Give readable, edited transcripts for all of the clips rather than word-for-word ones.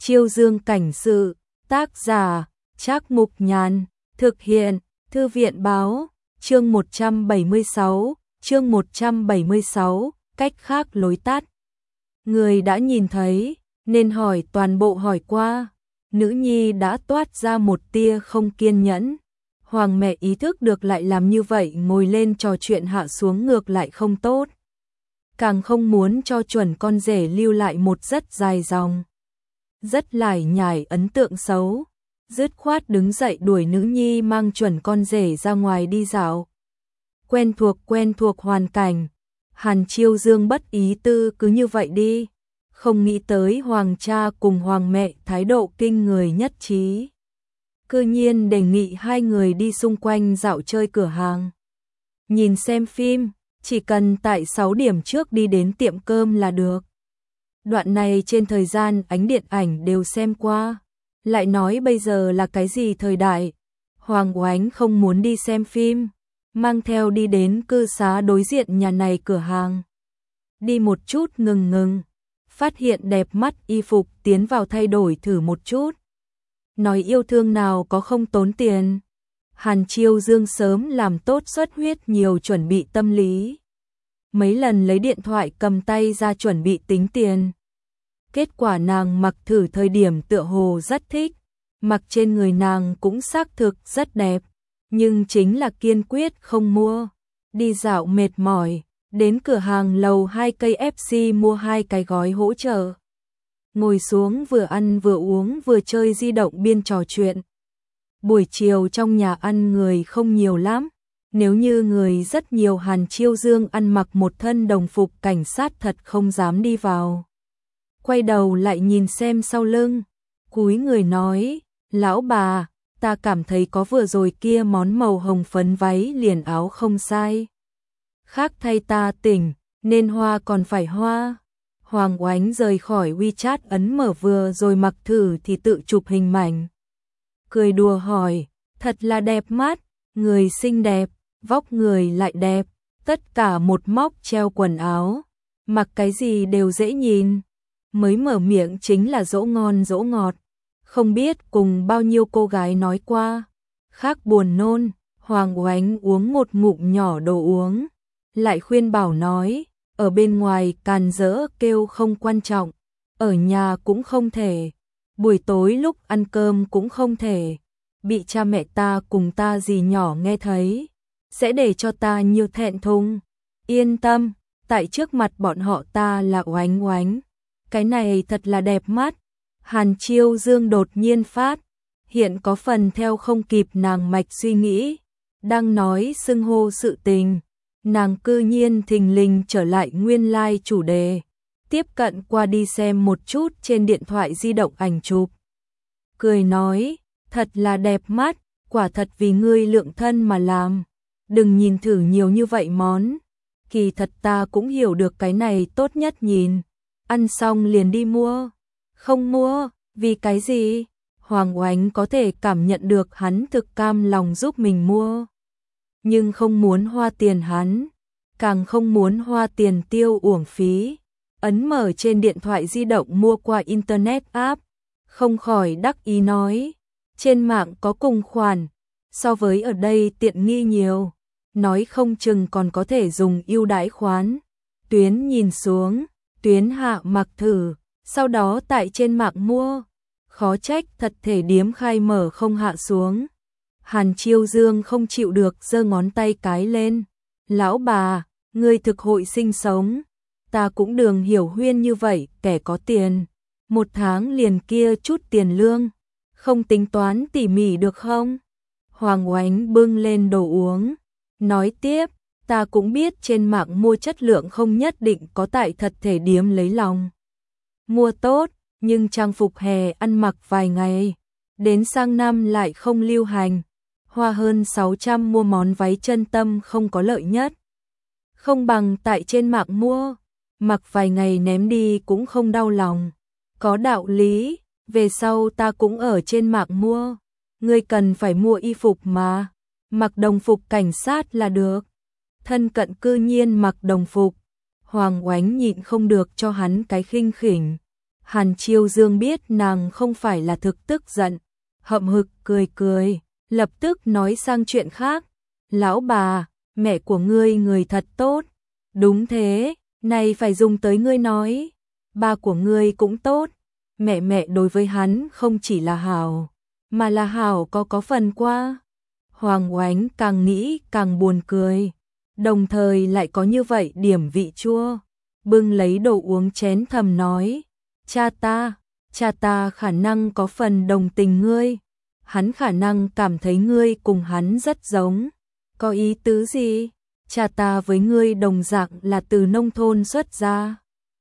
Chiêu Dương cảnh sự, tác giả, Trác Mục Nhàn, thực hiện, Thư viện báo, chương 176, cách khác lối tắt. Người đã nhìn thấy, nên hỏi toàn bộ hỏi qua, nữ nhi đã toát ra một tia không kiên nhẫn. Hoàng mẹ ý thức được lại làm như vậy ngồi lên trò chuyện hạ xuống ngược lại không tốt. Càng không muốn cho chuẩn con rể lưu lại một rất dài dòng. Rất lải nhải ấn tượng xấu. Dứt khoát đứng dậy đuổi nữ nhi mang chuẩn con rể ra ngoài đi dạo. Quen thuộc hoàn cảnh. Hàn Chiêu Dương bất ý tư cứ như vậy đi. Không nghĩ tới hoàng cha cùng hoàng mẹ thái độ kinh người nhất trí. Cư nhiên đề nghị hai người đi xung quanh dạo chơi cửa hàng. Nhìn xem phim, chỉ cần tại 6 điểm trước đi đến tiệm cơm là được. Đoạn này trên thời gian ánh điện ảnh đều xem qua. Lại nói bây giờ là cái gì thời đại. Hoàng Oánh không muốn đi xem phim. Mang theo đi đến cư xá đối diện nhà này cửa hàng. Đi một chút ngừng. Phát hiện đẹp mắt y phục tiến vào thay đổi thử một chút. Nói yêu thương nào có không tốn tiền. Hàn Chiêu Dương sớm làm tốt xuất huyết nhiều chuẩn bị tâm lý. Mấy lần lấy điện thoại cầm tay ra chuẩn bị tính tiền. Kết quả nàng mặc thử thời điểm tựa hồ rất thích. Mặc trên người nàng cũng xác thực rất đẹp. Nhưng chính là kiên quyết không mua. Đi dạo mệt mỏi. Đến cửa hàng lầu 2 cây FC mua 2 cái gói hỗ trợ. Ngồi xuống vừa ăn vừa uống vừa chơi di động biên trò chuyện. Buổi chiều trong nhà ăn người không nhiều lắm. Nếu như người rất nhiều Hàn Chiêu Dương ăn mặc một thân đồng phục cảnh sát thật không dám đi vào. Quay đầu lại nhìn xem sau lưng. Cúi người nói, lão bà, ta cảm thấy có vừa rồi kia món màu hồng phấn váy liền áo không sai. Khác thay ta tỉnh, nên hoa còn phải hoa. Hoàng Oánh rời khỏi WeChat ấn mở vừa rồi mặc thử thì tự chụp hình mảnh. Cười đùa hỏi, thật là đẹp mắt, người xinh đẹp, vóc người lại đẹp, tất cả một móc treo quần áo, mặc cái gì đều dễ nhìn. Mới mở miệng chính là dỗ ngon dỗ ngọt, không biết cùng bao nhiêu cô gái nói qua. Khác buồn nôn, Hoàng Oánh uống một ngụm nhỏ đồ uống, lại khuyên bảo nói, ở bên ngoài càn rỡ kêu không quan trọng, ở nhà cũng không thể, buổi tối lúc ăn cơm cũng không thể, bị cha mẹ ta cùng ta dì nhỏ nghe thấy, sẽ để cho ta nhiều thẹn thùng. Yên tâm, tại trước mặt bọn họ ta là Oánh Oánh, cái này thật là đẹp mắt. Hàn Chiêu Dương đột nhiên phát, hiện có phần theo không kịp nàng mạch suy nghĩ, đang nói xưng hô sự tình. Nàng cư nhiên thình lình trở lại nguyên lai chủ đề, tiếp cận qua đi xem một chút trên điện thoại di động ảnh chụp. Cười nói, thật là đẹp mắt, quả thật vì ngươi lượng thân mà làm, đừng nhìn thử nhiều như vậy món. Kỳ thật ta cũng hiểu được cái này tốt nhất nhìn, ăn xong liền đi mua. Không mua, vì cái gì? Hoàng Oánh có thể cảm nhận được hắn thực cam lòng giúp mình mua. Nhưng không muốn hoa tiền hắn, càng không muốn hoa tiền tiêu uổng phí. Ấn mở trên điện thoại di động mua qua internet app, không khỏi đắc ý nói, trên mạng có cùng khoản, so với ở đây tiện nghi nhiều, nói không chừng còn có thể dùng ưu đãi khoán. Tuyến nhìn xuống, Tuyến hạ mặc thử, sau đó tại trên mạng mua, khó trách thật thể điếm khai mở không hạ xuống. Hàn Chiêu Dương không chịu được giơ ngón tay cái lên. Lão bà, ngươi thực hội sinh sống. Ta cũng đường hiểu huyên như vậy, kẻ có tiền. Một tháng liền kia chút tiền lương. Không tính toán tỉ mỉ được không? Hoàng Oánh bưng lên đồ uống. Nói tiếp, ta cũng biết trên mạng mua chất lượng không nhất định có tại thật thể điếm lấy lòng. Mua tốt, nhưng trang phục hè ăn mặc vài ngày. Đến sang năm lại không lưu hành. Hoa hơn 600 mua món váy chân tâm không có lợi nhất. Không bằng tại trên mạng mua, mặc vài ngày ném đi cũng không đau lòng. Có đạo lý, về sau ta cũng ở trên mạng mua. Ngươi cần phải mua y phục mà, mặc đồng phục cảnh sát là được. Thân cận cư nhiên mặc đồng phục. Hoàng Oánh nhịn không được cho hắn cái khinh khỉnh. Hàn Chiêu Dương biết nàng không phải là thực tức giận, hậm hực cười cười, lập tức nói sang chuyện khác. Lão bà, mẹ của ngươi người thật tốt. Đúng thế, này phải dùng tới ngươi nói. Ba của ngươi cũng tốt. Mẹ đối với hắn không chỉ là hảo, mà là hảo có phần qua. Hoàng Oánh càng nghĩ càng buồn cười, đồng thời lại có như vậy điểm vị chua. Bưng lấy đồ uống chén thầm nói, cha ta khả năng có phần đồng tình ngươi. Hắn khả năng cảm thấy ngươi cùng hắn rất giống. Có ý tứ gì? Cha ta với ngươi đồng dạng là từ nông thôn xuất ra.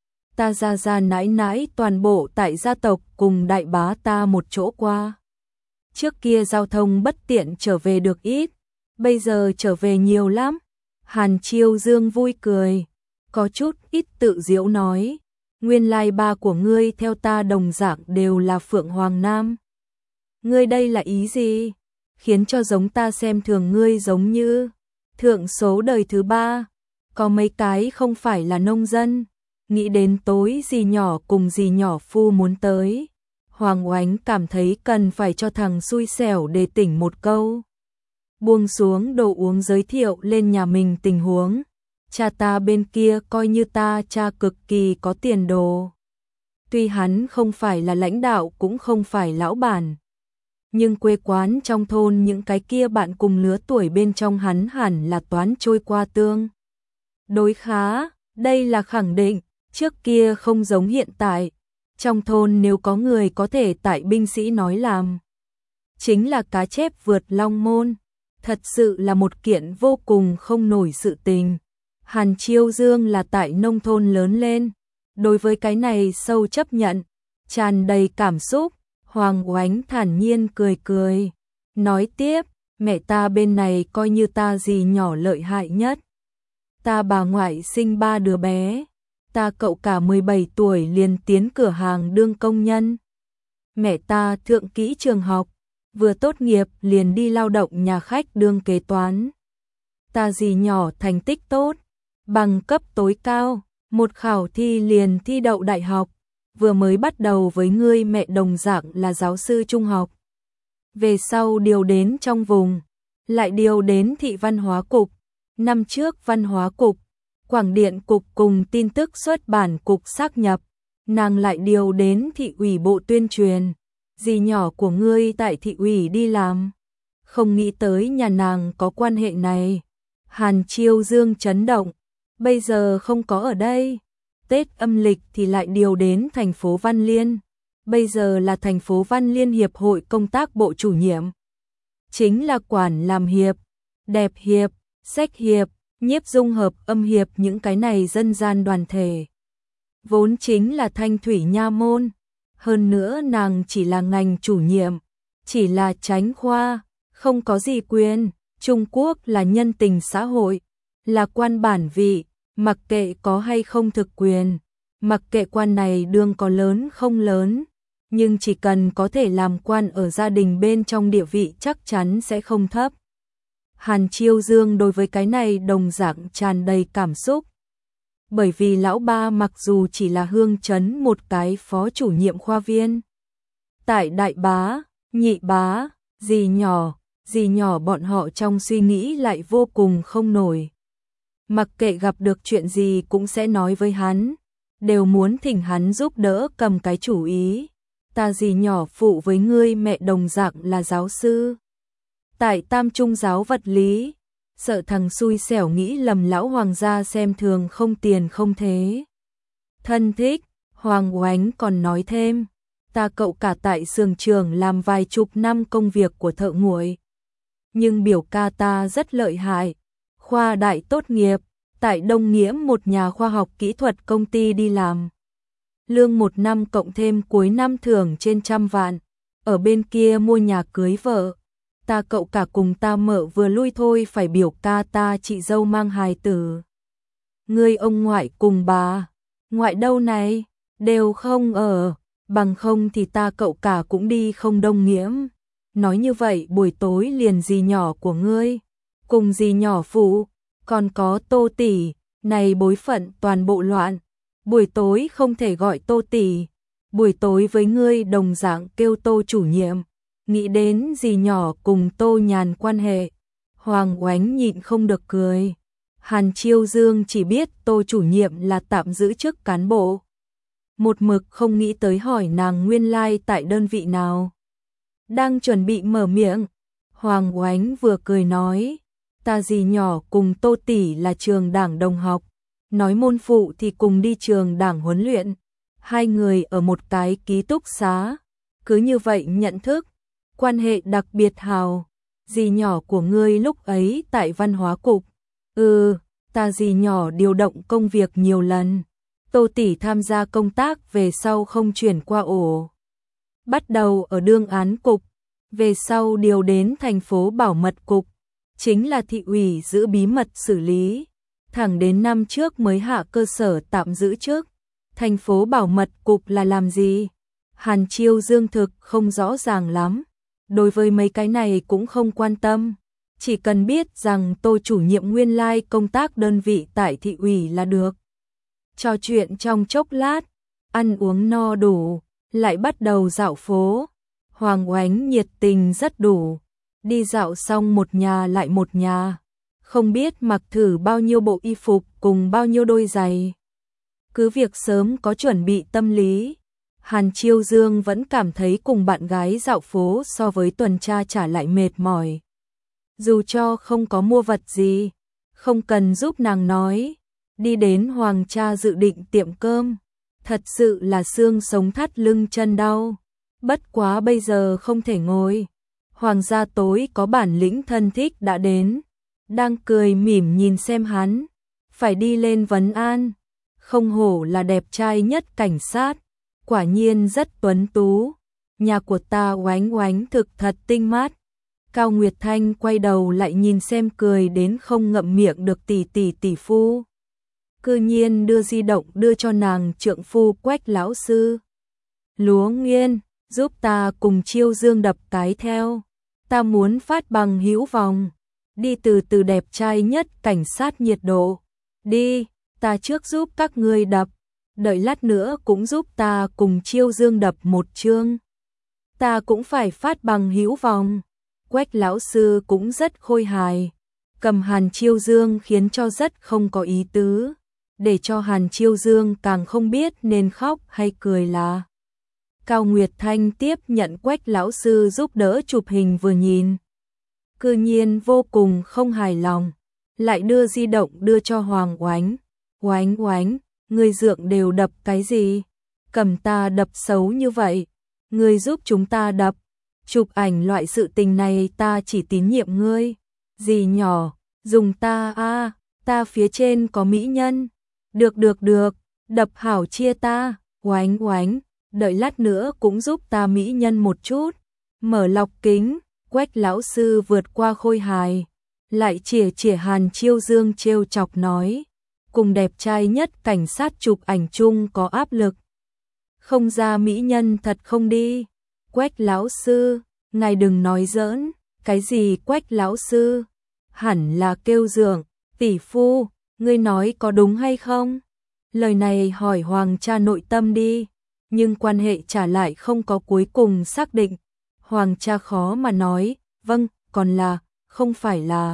Ta ra nãi nãi toàn bộ tại gia tộc cùng đại bá ta một chỗ qua. Trước kia giao thông bất tiện trở về được ít, bây giờ trở về nhiều lắm. Hàn Chiêu Dương vui cười, có chút ít tự giễu nói, nguyên lai ba của ngươi theo ta đồng dạng đều là Phượng Hoàng Nam. Ngươi đây là ý gì? Khiến cho giống ta xem thường ngươi giống như thượng số đời thứ ba, có mấy cái không phải là nông dân. Nghĩ đến tối dì nhỏ cùng dì nhỏ phu muốn tới, Hoàng Oánh cảm thấy cần phải cho thằng xui xẻo đề tỉnh một câu. Buông xuống đồ uống giới thiệu lên nhà mình tình huống. Cha ta bên kia coi như ta cha cực kỳ có tiền đồ. Tuy hắn không phải là lãnh đạo cũng không phải lão bản, nhưng quê quán trong thôn những cái kia bạn cùng lứa tuổi bên trong hắn hẳn là toán trôi qua tương đối khá, đây là khẳng định. Trước kia không giống hiện tại, trong thôn nếu có người có thể tại binh sĩ nói làm, chính là cá chép vượt long môn, thật sự là một kiện vô cùng không nổi sự tình. Hàn Chiêu Dương là tại nông thôn lớn lên, đối với cái này sâu chấp nhận, tràn đầy cảm xúc. Hoàng Oánh thản nhiên cười cười, nói tiếp, mẹ ta bên này coi như ta dì nhỏ lợi hại nhất. Ta bà ngoại sinh 3 đứa bé. Ta cậu cả 17 tuổi liền tiến cửa hàng đương công nhân. Mẹ ta thượng kỹ trường học, vừa tốt nghiệp liền đi lao động nhà khách đương kế toán. Ta dì nhỏ thành tích tốt, bằng cấp tối cao, một khảo thi liền thi đậu đại học, vừa mới bắt đầu với ngươi mẹ đồng dạng là giáo sư trung học. Về sau điều đến trong vùng, lại điều đến thị văn hóa cục, năm trước văn hóa cục, Quảng điện cục cùng tin tức xuất bản cục xác nhập, nàng lại điều đến thị ủy bộ tuyên truyền. Dì nhỏ của ngươi tại thị ủy đi làm, không nghĩ tới nhà nàng có quan hệ này. Hàn Chiêu Dương chấn động, bây giờ không có ở đây. Tết âm lịch thì lại điều đến thành phố Văn Liên, bây giờ là thành phố Văn Liên Hiệp hội công tác bộ chủ nhiệm. Chính là quản làm hiệp, đẹp hiệp, sách hiệp, nhiếp dung hợp âm hiệp, những cái này dân gian đoàn thể. Vốn chính là thanh thủy nha môn, hơn nữa nàng chỉ là ngành chủ nhiệm, chỉ là chánh khoa, không có gì quyền. Trung Quốc là nhân tình xã hội, là quan bản vị, mặc kệ có hay không thực quyền, mặc kệ quan này đương có lớn không lớn, nhưng chỉ cần có thể làm quan ở gia đình bên trong địa vị chắc chắn sẽ không thấp. Hàn Chiêu Dương đối với cái này đồng dạng tràn đầy cảm xúc. Bởi vì lão ba mặc dù chỉ là hương trấn một cái phó chủ nhiệm khoa viên, tại đại bá, nhị bá, dì nhỏ bọn họ trong suy nghĩ lại vô cùng không nổi. Mặc kệ gặp được chuyện gì cũng sẽ nói với hắn, đều muốn thỉnh hắn giúp đỡ cầm cái chủ ý. Ta dì nhỏ phụ với ngươi mẹ đồng dạng là giáo sư tại Tam Trung giáo vật lý, sợ thằng xui xẻo nghĩ lầm lão hoàng gia xem thường không tiền không thế. Thân thích, Hoàng Oánh còn nói thêm, ta cậu cả tại xưởng trường làm vài chục năm công việc của thợ nguội. Nhưng biểu ca ta rất lợi hại, khoa đại tốt nghiệp, tại Đông Nghiễm một nhà khoa học kỹ thuật công ty đi làm. Lương một năm cộng thêm cuối năm thưởng trên 100 vạn, ở bên kia mua nhà cưới vợ. Ta cậu cả cùng ta mợ vừa lui thôi phải biểu ca ta chị dâu mang hài tử. Ngươi ông ngoại cùng bà, ngoại đâu này, đều không ở, bằng không thì ta cậu cả cũng đi không Đông Nghiễm. Nói như vậy buổi tối liền dì nhỏ của ngươi, cùng dì nhỏ phụ, còn có Tô tỷ, này bối phận toàn bộ loạn. Buổi tối không thể gọi Tô tỷ, buổi tối với ngươi đồng dạng kêu Tô chủ nhiệm, nghĩ đến dì nhỏ cùng Tô Nhàn quan hệ. Hoàng Oánh nhịn không được cười. Hàn Chiêu Dương chỉ biết Tô chủ nhiệm là tạm giữ chức cán bộ. Một mực không nghĩ tới hỏi nàng nguyên lai tại đơn vị nào. Đang chuẩn bị mở miệng, Hoàng Oánh vừa cười nói, ta dì nhỏ cùng Tô tỷ là trường đảng đồng học, nói môn phụ thì cùng đi trường đảng huấn luyện, hai người ở một cái ký túc xá, cứ như vậy nhận thức, quan hệ đặc biệt hào. Dì nhỏ của ngươi lúc ấy tại văn hóa cục. Ta dì nhỏ điều động công việc nhiều lần. Tô tỷ tham gia công tác về sau không chuyển qua ổ. Bắt đầu ở đương án cục, về sau điều đến thành phố bảo mật cục, chính là thị ủy giữ bí mật xử lý. Thẳng đến năm trước mới hạ cơ sở tạm giữ chức. Thành phố bảo mật cục là làm gì? Hàn Chiêu Dương thực không rõ ràng lắm. Đối với mấy cái này cũng không quan tâm. Chỉ cần biết rằng Tô chủ nhiệm nguyên lai công tác đơn vị tại thị ủy là được. Trò chuyện trong chốc lát, ăn uống no đủ, lại bắt đầu dạo phố. Hoàng Oánh nhiệt tình rất đủ. Đi dạo xong một nhà lại một nhà. Không biết mặc thử bao nhiêu bộ y phục cùng bao nhiêu đôi giày. Cứ việc sớm có chuẩn bị tâm lý. Hàn Chiêu Dương vẫn cảm thấy cùng bạn gái dạo phố so với tuần tra trả lại mệt mỏi. Dù cho không có mua vật gì, không cần giúp nàng nói. Đi đến Hoàng cha dự định tiệm cơm. Thật sự là xương sống thắt lưng chân đau. Bất quá bây giờ không thể ngồi. Hoàng gia tối có bản lĩnh thân thích đã đến. Đang cười mỉm nhìn xem hắn. Phải đi lên vấn an. Không hổ là đẹp trai nhất cảnh sát. Quả nhiên rất tuấn tú. Nhà của ta Oánh Oánh thực thật tinh mát. Cao Nguyệt Thanh quay đầu lại nhìn xem cười đến không ngậm miệng được tỷ phu. Cư nhiên đưa di động đưa cho nàng trượng phu Quách lão sư. Lúa Nguyên, giúp ta cùng Chiêu Dương đập cái theo. Ta muốn phát bằng hữu vòng. Đi từ từ đẹp trai nhất cảnh sát nhiệt độ. Đi, ta trước giúp các ngươi đập. Đợi lát nữa cũng giúp ta cùng Chiêu Dương đập một chương. Ta cũng phải phát bằng hữu vòng. Quách lão sư cũng rất khôi hài. Cầm Hàn Chiêu Dương khiến cho rất không có ý tứ. Để cho Hàn Chiêu Dương càng không biết nên khóc hay cười là. Cao Nguyệt Thanh tiếp nhận Quách lão sư giúp đỡ chụp hình vừa nhìn. Cư nhiên vô cùng không hài lòng. Lại đưa di động đưa cho Hoàng Oánh. Oánh Oánh, người dượng đều đập cái gì? Cầm ta đập xấu như vậy. Ngươi giúp chúng ta đập. Chụp ảnh loại sự tình này ta chỉ tín nhiệm ngươi. Dì nhỏ, dùng ta ta phía trên có mỹ nhân. Được, đập hảo chia ta. Oánh Oánh, đợi lát nữa cũng giúp ta mỹ nhân một chút. Mở lọc kính, Quách lão sư vượt qua khôi hài. Lại chỉa Hàn Chiêu Dương trêu chọc nói. Cùng đẹp trai nhất cảnh sát chụp ảnh chung có áp lực. Không ra mỹ nhân thật không đi. Quách lão sư, ngài đừng nói giỡn. Cái gì Quách lão sư? Hẳn là kêu dượng. Tỷ phu, ngươi nói có đúng hay không? Lời này hỏi Hoàng cha nội tâm đi. Nhưng quan hệ trả lại không có cuối cùng xác định. Hoàng cha khó mà nói. Vâng, còn là, không phải là.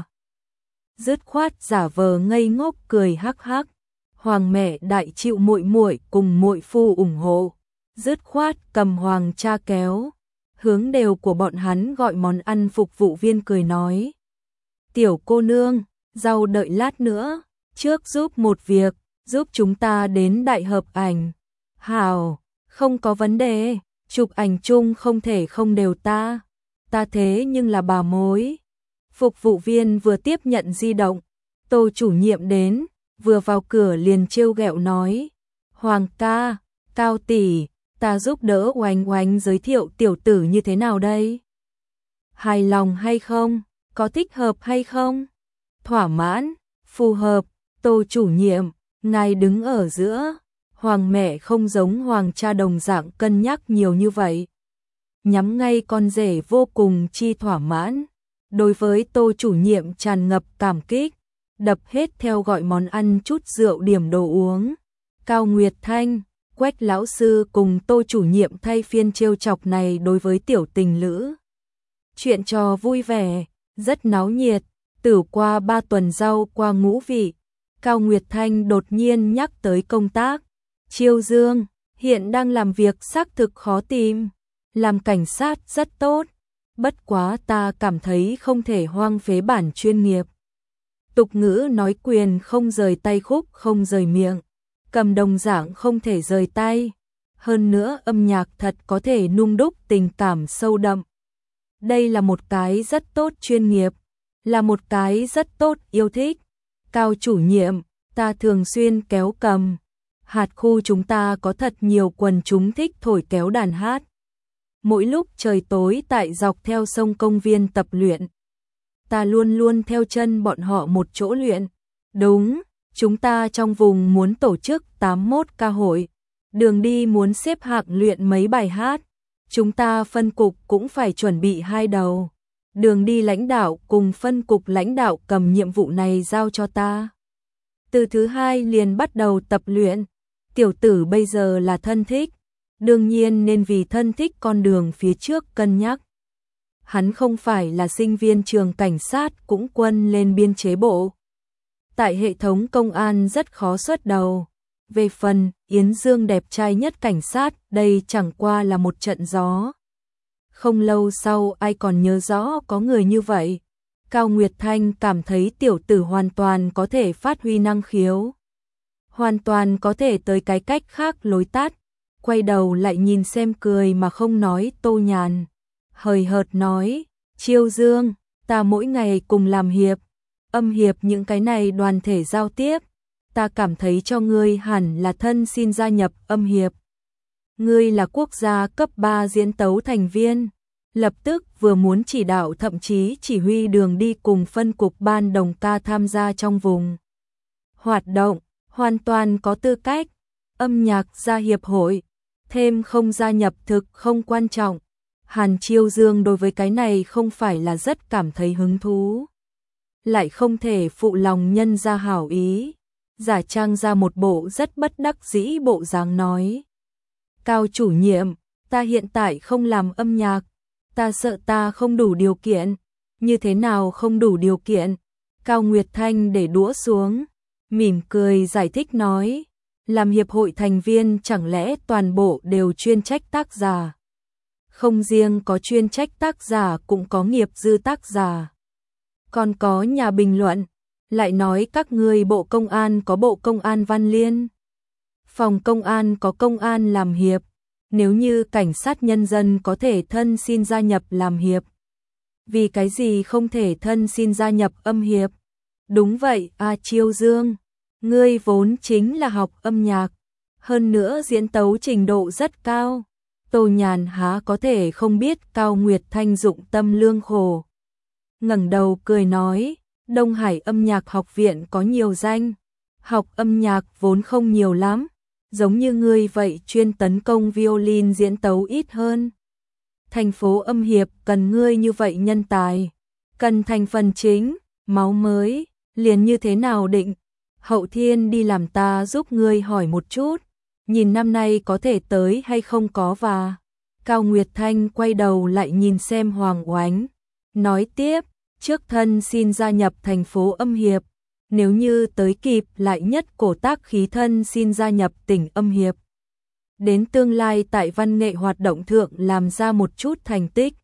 Dứt khoát giả vờ ngây ngốc cười hắc hắc. Hoàng mẹ đại chịu muội muội cùng muội phu ủng hộ. Dứt khoát cầm Hoàng cha kéo. Hướng đều của bọn hắn gọi món ăn phục vụ viên cười nói. Tiểu cô nương, rau đợi lát nữa. Trước giúp một việc, giúp chúng ta đến đại hợp ảnh. Hảo, không có vấn đề. Chụp ảnh chung không thể không đều ta. Ta thế nhưng là bà mối. Phục vụ viên vừa tiếp nhận di động. Tô chủ nhiệm đến, vừa vào cửa liền trêu ghẹo nói. Hoàng ca, Cao tỷ, ta giúp đỡ Oánh Oánh giới thiệu tiểu tử như thế nào đây? Hài lòng hay không? Có thích hợp hay không? Thỏa mãn, phù hợp. Tô chủ nhiệm, ngài đứng ở giữa. Hoàng mẹ không giống Hoàng cha đồng dạng cân nhắc nhiều như vậy. Nhắm ngay con rể vô cùng chi thỏa mãn. Đối với Tô chủ nhiệm tràn ngập cảm kích. Đập hết theo gọi món ăn chút rượu điểm đồ uống. Cao Nguyệt Thanh, Quách lão sư cùng Tô chủ nhiệm thay phiên trêu chọc này đối với tiểu tình lữ. Chuyện trò vui vẻ, rất náo nhiệt, tử qua 3 tuần rau qua ngũ vị. Cao Nguyệt Thanh đột nhiên nhắc tới công tác. Chiêu Dương, hiện đang làm việc xác thực khó tìm. Làm cảnh sát rất tốt. Bất quá ta cảm thấy không thể hoang phế bản chuyên nghiệp. Tục ngữ nói quyền không rời tay khúc không rời miệng. Cầm đồng dạng không thể rời tay. Hơn nữa âm nhạc thật có thể nung đúc tình cảm sâu đậm. Đây là một cái rất tốt chuyên nghiệp. Là một cái rất tốt yêu thích. Cao chủ nhiệm, ta thường xuyên kéo cầm. Hạt khu chúng ta có thật nhiều quần chúng thích thổi kéo đàn hát. Mỗi lúc trời tối tại dọc theo sông công viên tập luyện. Ta luôn luôn theo chân bọn họ một chỗ luyện. Đúng, chúng ta trong vùng muốn tổ chức 81 ca hội. Đường đi muốn xếp hạng luyện mấy bài hát. Chúng ta phân cục cũng phải chuẩn bị 2 đầu. Đường đi lãnh đạo cùng phân cục lãnh đạo cầm nhiệm vụ này giao cho ta. Từ thứ 2 liền bắt đầu tập luyện. Tiểu tử bây giờ là thân thích. Đương nhiên nên vì thân thích con đường phía trước cân nhắc. Hắn không phải là sinh viên trường cảnh sát cũng quân lên biên chế bộ. Tại hệ thống công an rất khó xuất đầu. Về phần Yến Dương đẹp trai nhất cảnh sát, đây chẳng qua là một trận gió. Không lâu sau ai còn nhớ rõ có người như vậy. Cao Nguyệt Thanh cảm thấy tiểu tử hoàn toàn có thể phát huy năng khiếu. Hoàn toàn có thể tới cái cách khác lối tắt. Quay đầu lại nhìn xem cười mà không nói Tô Nhàn. Hời hợt nói, Chiêu Dương, ta mỗi ngày cùng làm hiệp. Âm hiệp những cái này đoàn thể giao tiếp. Ta cảm thấy cho ngươi hẳn là thân xin gia nhập âm hiệp. Ngươi là quốc gia cấp 3 diễn tấu thành viên. Lập tức vừa muốn chỉ đạo thậm chí chỉ huy đường đi cùng phân cục ban đồng ca tham gia trong vùng. Hoạt động, hoàn toàn có tư cách. Âm nhạc gia hiệp hội. Thêm không gia nhập thực không quan trọng. Hàn Chiêu Dương đối với cái này không phải là rất cảm thấy hứng thú. Lại không thể phụ lòng nhân ra hảo ý. Giả trang ra một bộ rất bất đắc dĩ bộ dáng nói. Cao chủ nhiệm, ta hiện tại không làm âm nhạc. Ta sợ ta không đủ điều kiện. Như thế nào không đủ điều kiện? Cao Nguyệt Thanh để đũa xuống. Mỉm cười giải thích nói. Làm hiệp hội thành viên chẳng lẽ toàn bộ đều chuyên trách tác giả. Không riêng có chuyên trách tác giả cũng có nghiệp dư tác giả. Còn có nhà bình luận. Lại nói các ngươi bộ công an có bộ công an văn liên. Phòng công an có công an làm hiệp. Nếu như cảnh sát nhân dân có thể thân xin gia nhập làm hiệp. Vì cái gì không thể thân xin gia nhập âm hiệp? Đúng vậy, Chiêu Dương. Ngươi vốn chính là học âm nhạc. Hơn nữa diễn tấu trình độ rất cao. Tô Nhàn há có thể không biết Cao Nguyệt Thanh dụng tâm lương khổ. Ngẩng đầu cười nói, Đông Hải âm nhạc học viện có nhiều danh. Học âm nhạc vốn không nhiều lắm. Giống như ngươi vậy chuyên tấn công violin diễn tấu ít hơn. Thành phố âm hiệp cần ngươi như vậy nhân tài. Cần thành phần chính, máu mới, liền như thế nào định. Hậu Thiên đi làm ta giúp ngươi hỏi một chút. Nhìn năm nay có thể tới hay không có và. Cao Nguyệt Thanh quay đầu lại nhìn xem Hoàng Oánh. Nói tiếp, trước thân xin gia nhập thành phố âm hiệp. Nếu như tới kịp lại nhất cổ tác khí thân xin gia nhập tỉnh âm hiệp. Đến tương lai tại văn nghệ hoạt động thượng làm ra một chút thành tích.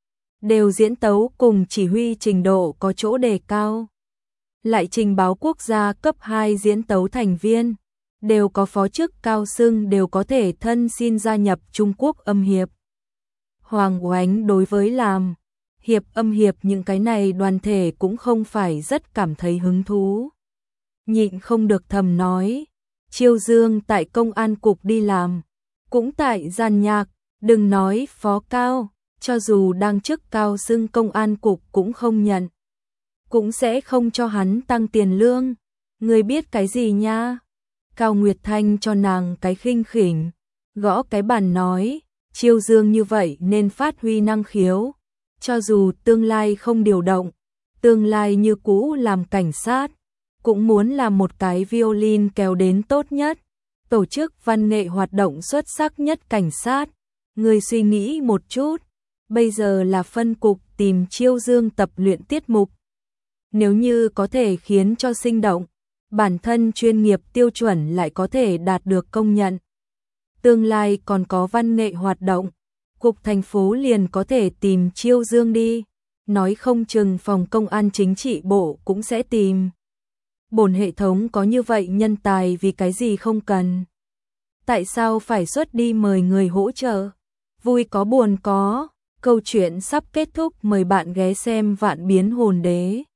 Đều diễn tấu cùng chỉ huy trình độ có chỗ đề cao. Lại trình báo quốc gia cấp 2 diễn tấu thành viên. Đều có phó chức cao xưng đều có thể thân xin gia nhập Trung Quốc âm hiệp. Hoàng Oánh đối với làm hiệp âm hiệp những cái này đoàn thể cũng không phải rất cảm thấy hứng thú. Nhịn không được thầm nói, Chiêu Dương tại công an cục đi làm, cũng tại gian nhạc, đừng nói phó cao, cho dù đang chức cao xưng công an cục cũng không nhận. Cũng sẽ không cho hắn tăng tiền lương. Người biết cái gì nha? Cao Nguyệt Thanh cho nàng cái khinh khỉnh, gõ cái bàn nói, Chiêu Dương như vậy nên phát huy năng khiếu. Cho dù tương lai không điều động, tương lai như cũ làm cảnh sát, cũng muốn làm một cái violin kéo đến tốt nhất. tổ chức văn nghệ hoạt động xuất sắc nhất cảnh sát. Người suy nghĩ một chút, bây giờ là phân cục tìm chiêu dương tập luyện tiết mục. Nếu như có thể khiến cho sinh động, bản thân chuyên nghiệp tiêu chuẩn lại có thể đạt được công nhận. Tương lai còn có văn nghệ hoạt động, cục thành phố liền có thể tìm chiêu dương đi. Nói không chừng phòng công an chính trị bộ cũng sẽ tìm. Bổn hệ thống có như vậy nhân tài vì cái gì không cần. Tại sao phải xuất đi mời người hỗ trợ? Vui có buồn có. Câu chuyện sắp kết thúc, mời bạn ghé xem Vạn Biến Hồn Đế.